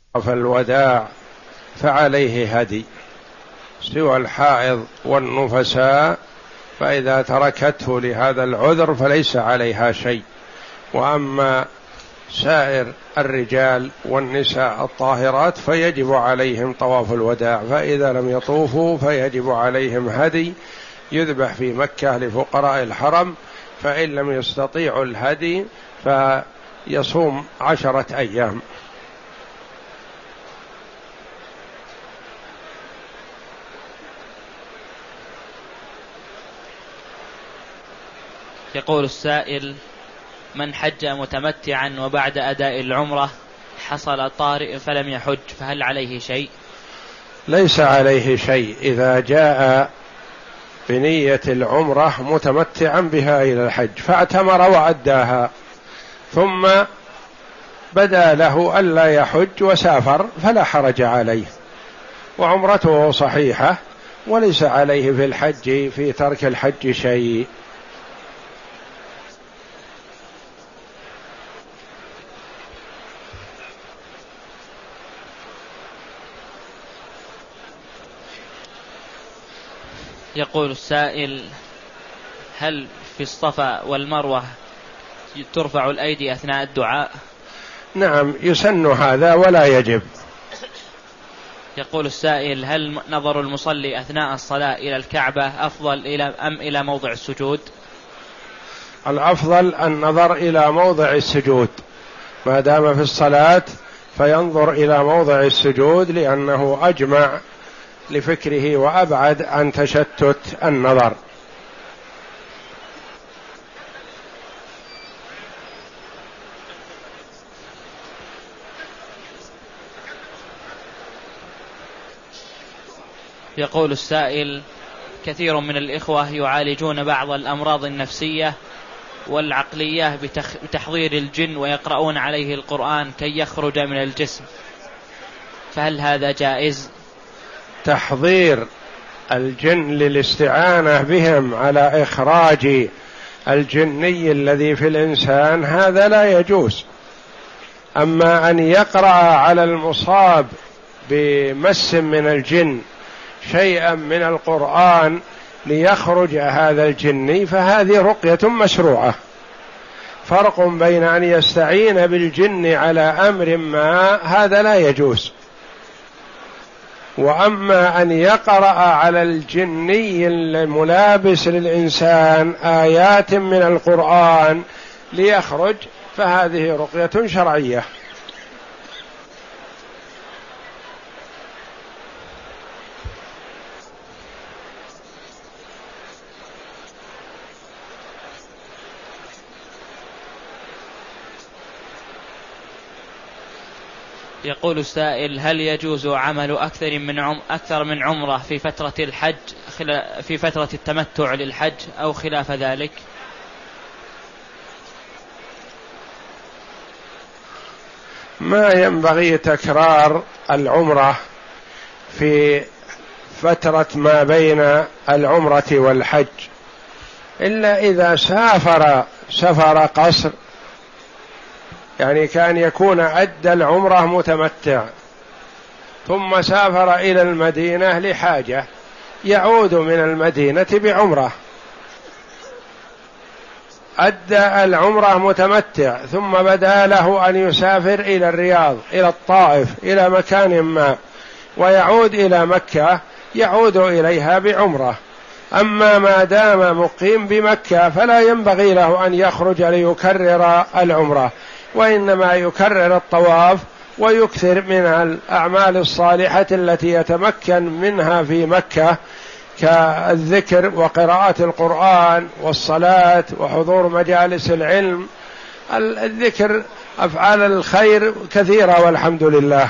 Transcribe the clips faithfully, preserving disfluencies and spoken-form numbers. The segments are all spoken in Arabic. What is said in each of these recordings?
فالوداع فعليه هدي، سوى الحائض والنفساء فإذا تركته لهذا العذر فليس عليها شيء. وأما سائر الرجال والنساء الطاهرات فيجب عليهم طواف الوداع، فإذا لم يطوفوا فيجب عليهم هدي يذبح في مكة لفقراء الحرم، فإن لم يستطيعوا الهدي فيصوم عشرة أيام. يقول السائل: من حج متمتعا وبعد أداء العمرة حصل طارئ فلم يحج فهل عليه شيء؟ ليس عليه شيء إذا جاء بنية العمرة متمتعا بها إلى الحج فاعتمر وأداها، ثم بدا له ألا يحج وسافر فلا حرج عليه، وعمرته صحيحة وليس عليه في الحج في ترك الحج شيء. يقول السائل: هل في الصفا والمروة ترفع الأيدي أثناء الدعاء؟ نعم، يسن هذا ولا يجب. يقول السائل: هل نظر المصلي أثناء الصلاة إلى الكعبة أفضل إلى أم إلى موضع السجود؟ الأفضل النظر إلى موضع السجود، ما دام في الصلاة فينظر إلى موضع السجود لأنه أجمع لفكره وأبعد عن تشتت النظر. يقول السائل: كثير من الإخوة يعالجون بعض الأمراض النفسية والعقلية بتحضير الجن ويقرؤون عليه القرآن كي يخرج من الجسم، فهل هذا جائز؟ تحضير الجن للاستعانة بهم على إخراج الجني الذي في الإنسان هذا لا يجوز. أما أن يقرأ على المصاب بمس من الجن شيئا من القرآن ليخرج هذا الجني فهذه رقية مشروعة. فرق بين أن يستعين بالجن على أمر ما هذا لا يجوز، وأما أن يقرأ على الجني الملابس للإنسان آيات من القرآن ليخرج فهذه رقية شرعية. يقول السائل: هل يجوز عمل أكثر من عم أكثر من عمرة في فترة الحج في فترة التمتع للحج أو خلاف ذلك؟ ما ينبغي تكرار العمرة في فترة ما بين العمرة والحج إلا إذا سافر سفر قصر، يعني كان يكون أدى العمرة متمتع ثم سافر إلى المدينة لحاجة يعود من المدينة بعمرة، أدى العمرة متمتع ثم بدا له أن يسافر إلى الرياض إلى الطائف إلى مكان ما ويعود إلى مكة يعود إليها بعمرة. أما ما دام مقيم بمكة فلا ينبغي له أن يخرج ليكرر العمرة، وإنما يكرر الطواف ويكثر من الأعمال الصالحة التي يتمكن منها في مكة كالذكر وقراءة القرآن والصلاة وحضور مجالس العلم. الذكر أفعال الخير كثيرة والحمد لله.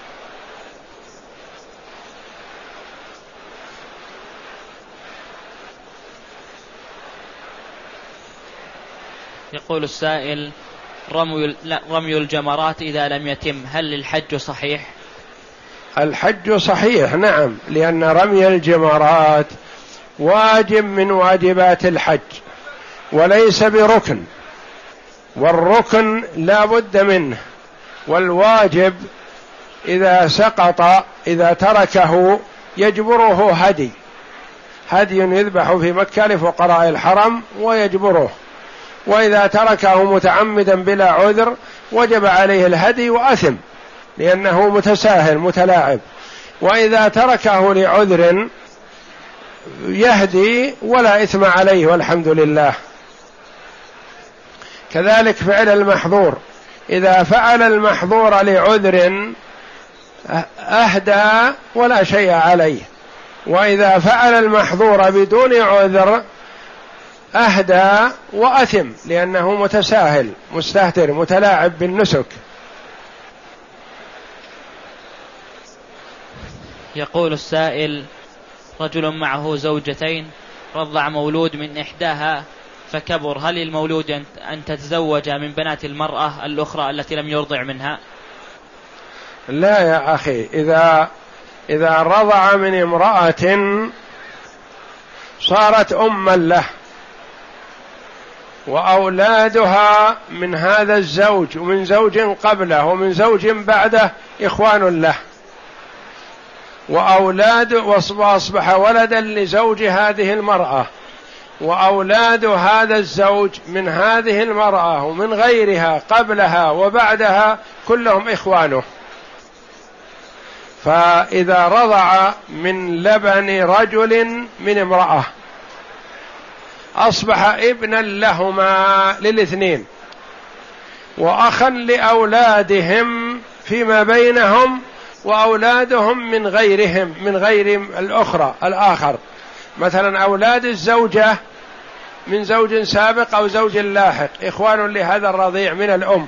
يقول السائل: رمي رمي الجمرات إذا لم يتم هل الحج صحيح؟ الحج صحيح نعم، لأن رمي الجمرات واجب من واجبات الحج وليس بركن، والركن لا بد منه، والواجب إذا سقط إذا تركه يجبره هدي هدي يذبح في مكة لفقراء الحرم ويجبره، وإذا تركه متعمدا بلا عذر وجب عليه الهدي وأثم لأنه متساهل متلاعب، وإذا تركه لعذر يهدي ولا إثم عليه والحمد لله. كذلك فعل المحظور، إذا فعل المحظور لعذر أهدى ولا شيء عليه، وإذا فعل المحظور بدون عذر أهدى وأثم لأنه متساهل مستهتر متلاعب بالنسك. يقول السائل: رجل معه زوجتين رضع مولود من إحداها فكبر، هل المولود أن تتزوج من بنات المرأة الأخرى التي لم يرضع منها؟ لا يا أخي، إذا إذا رضع من امرأة صارت أما له، وأولادها من هذا الزوج ومن زوج قبله ومن زوج بعده إخوان له، وأولاد وأصبح ولدا لزوج هذه المرأة، وأولاد هذا الزوج من هذه المرأة ومن غيرها قبلها وبعدها كلهم إخوانه. فإذا رضع من لبن رجل من امرأة أصبح ابنا لهما للاثنين وأخا لأولادهم فيما بينهم، وأولادهم من غيرهم من غير الأخرى الآخر، مثلا أولاد الزوجة من زوج سابق أو زوج لاحق إخوان لهذا الرضيع من الأم،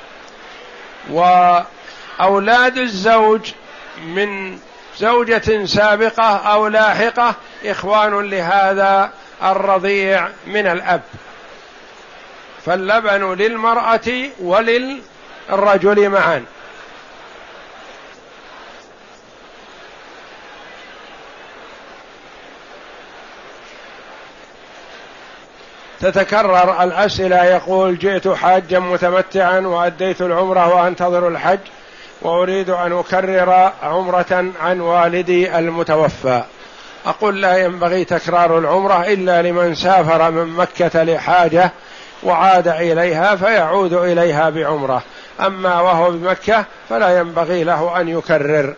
وأولاد الزوج من زوجة سابقة أو لاحقة إخوان لهذا الرضيع من الأب. فاللبن للمرأة وللرجل معا. تتكرر الأسئلة، يقول: جئت حاجا متمتعا وأديت العمرة وأنتظر الحج وأريد أن أكرر عمرة عن والدي المتوفى. أقول: لا ينبغي تكرار العمرة إلا لمن سافر من مكة لحاجة وعاد إليها فيعود إليها بعمرة، أما وهو بمكة فلا ينبغي له أن يكرر.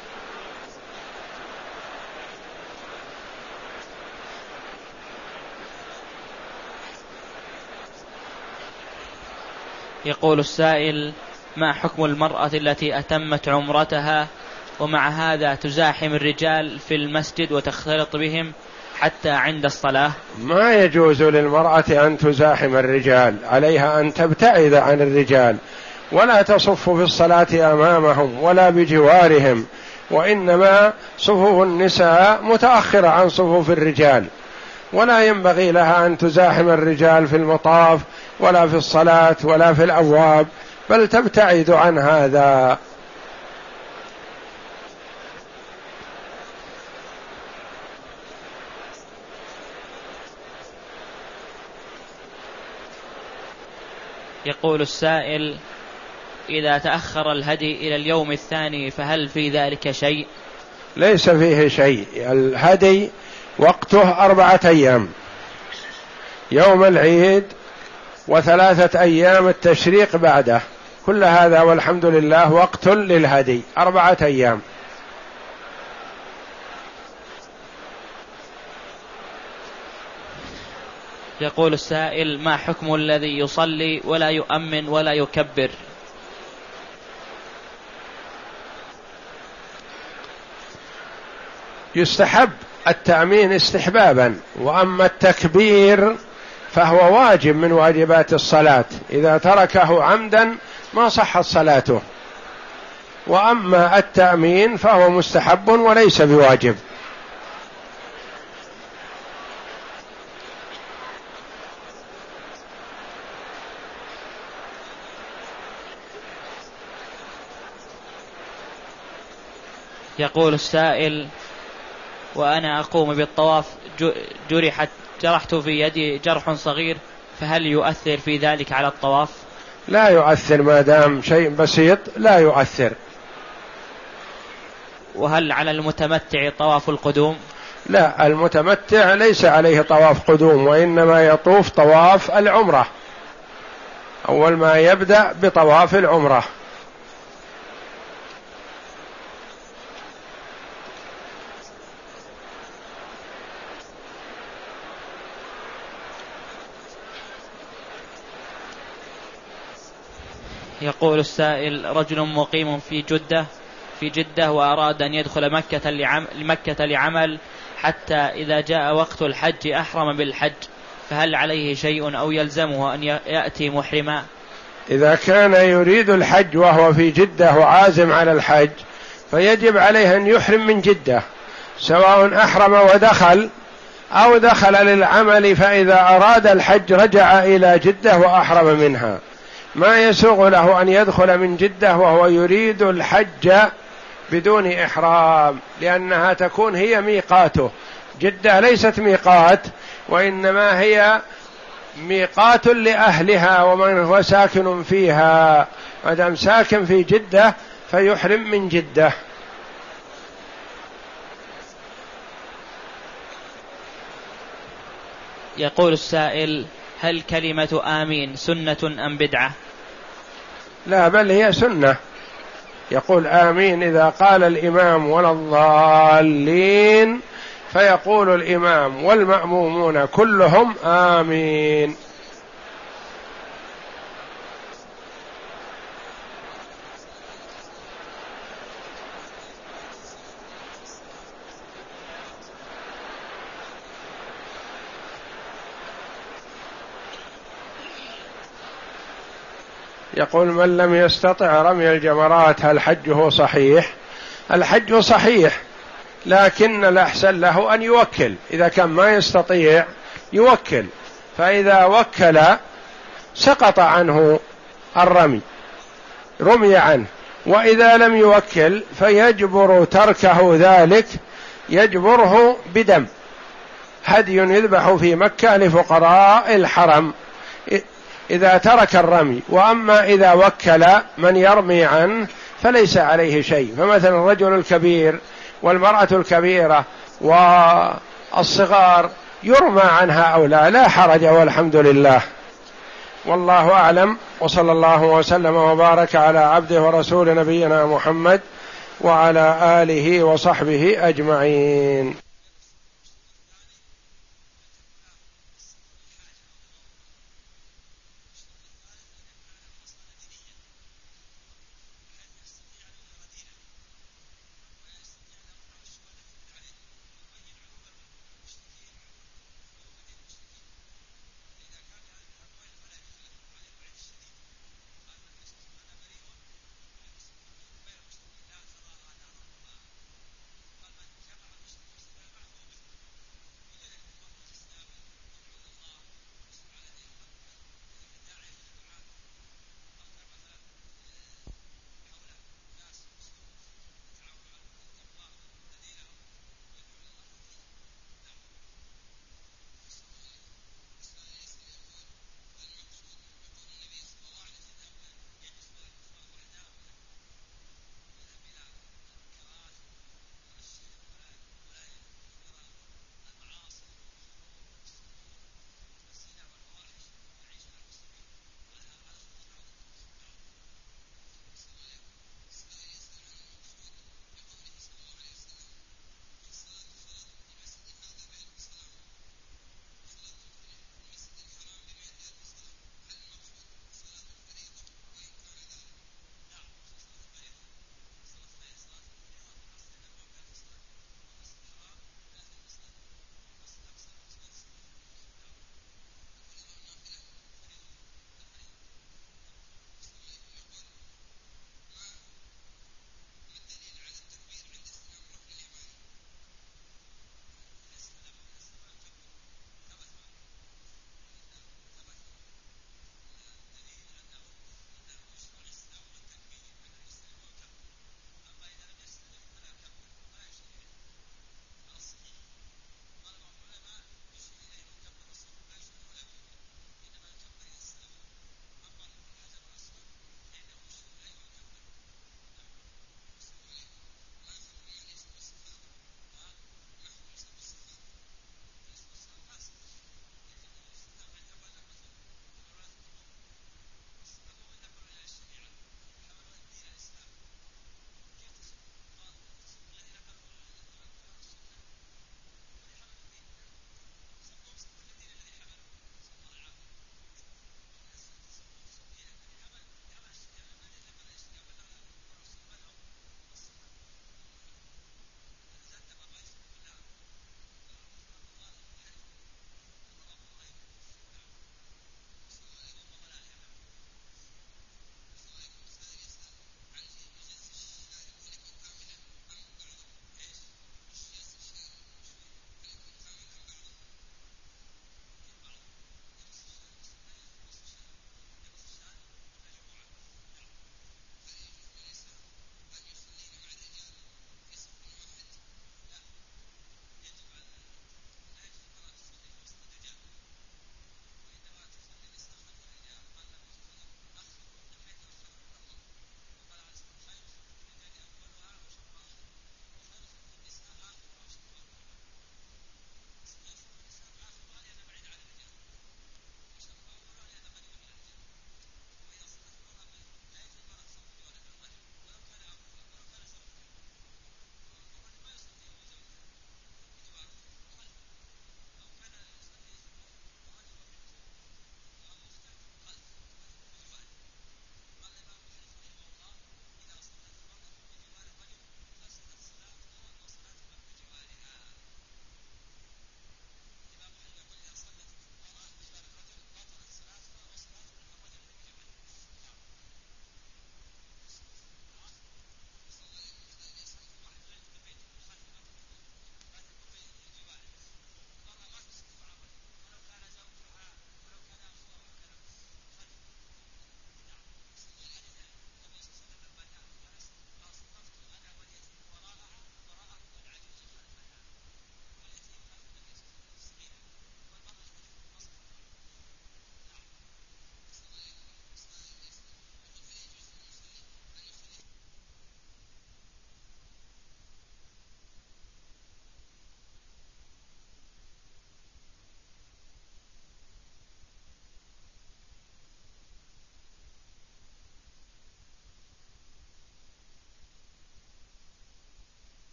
يقول السائل: ما حكم المرأة التي أتمت عمرتها ومع هذا تزاحم الرجال في المسجد وتختلط بهم حتى عند الصلاة؟ ما يجوز للمرأة أن تزاحم الرجال، عليها أن تبتعد عن الرجال ولا تصف في الصلاة أمامهم ولا بجوارهم، وإنما صفوف النساء متأخرة عن صفوف الرجال، ولا ينبغي لها أن تزاحم الرجال في المطاف ولا في الصلاة ولا في الأبواب، بل تبتعد عن هذا. يقول السائل: إذا تأخر الهدي إلى اليوم الثاني فهل في ذلك شيء؟ ليس فيه شيء، الهدي وقته أربعة أيام، يوم العيد وثلاثة أيام التشريق بعده، كل هذا والحمد لله وقت للهدي أربعة أيام. يقول السائل: ما حكم الذي يصلي ولا يؤمن ولا يكبر؟ يستحب التأمين استحبابا، وأما التكبير فهو واجب من واجبات الصلاة، إذا تركه عمدا ما صحت صلاته، وأما التأمين فهو مستحب وليس بواجب. يقول السائل: وأنا أقوم بالطواف جرحت جرحت في يدي جرح صغير، فهل يؤثر في ذلك على الطواف؟ لا يؤثر، ما دام شيء بسيط لا يؤثر. وهل على المتمتع طواف القدوم؟ لا، المتمتع ليس عليه طواف قدوم، وإنما يطوف طواف العمرة، أول ما يبدأ بطواف العمرة. يقول السائل: رجل مقيم في جدة في جدة وأراد أن يدخل مكة لعمل, مكة لعمل حتى إذا جاء وقت الحج أحرم بالحج، فهل عليه شيء أو يلزمه أن يأتي محرما؟ إذا كان يريد الحج وهو في جدة وعازم على الحج فيجب عليه أن يحرم من جدة، سواء أحرم ودخل أو دخل للعمل، فإذا أراد الحج رجع إلى جدة وأحرم منها. ما يسوغ له أن يدخل من جدة وهو يريد الحج بدون إحرام، لأنها تكون هي ميقاته. جدة ليست ميقات، وإنما هي ميقات لأهلها ومن هو ساكن فيها، ما دام ساكن في جدة فيحرم من جدة. يقول السائل: هل كلمة آمين سنة أم بدعة؟ لا، بل هي سنة. يقول آمين إذا قال الإمام ولا الضالين، فيقول الإمام والمأمومون كلهم آمين. يقول: من لم يستطع رمي الجمرات هل حجه صحيح؟ الحج صحيح، لكن الأحسن له أن يوكل. إذا كان ما يستطيع يوكل، فإذا وكل سقط عنه الرمي، رمي عنه. وإذا لم يوكل فيجبر تركه ذلك، يجبره بدم، هدي يذبح في مكة لفقراء الحرم إذا ترك الرمي. وأما إذا وكل من يرمي عنه فليس عليه شيء. فمثلا الرجل الكبير والمرأة الكبيرة والصغار يرمى عنها أو لا، لا حرج والحمد لله. والله أعلم، وصلى الله وسلم وبارك على عبده ورسول نبينا محمد وعلى آله وصحبه أجمعين.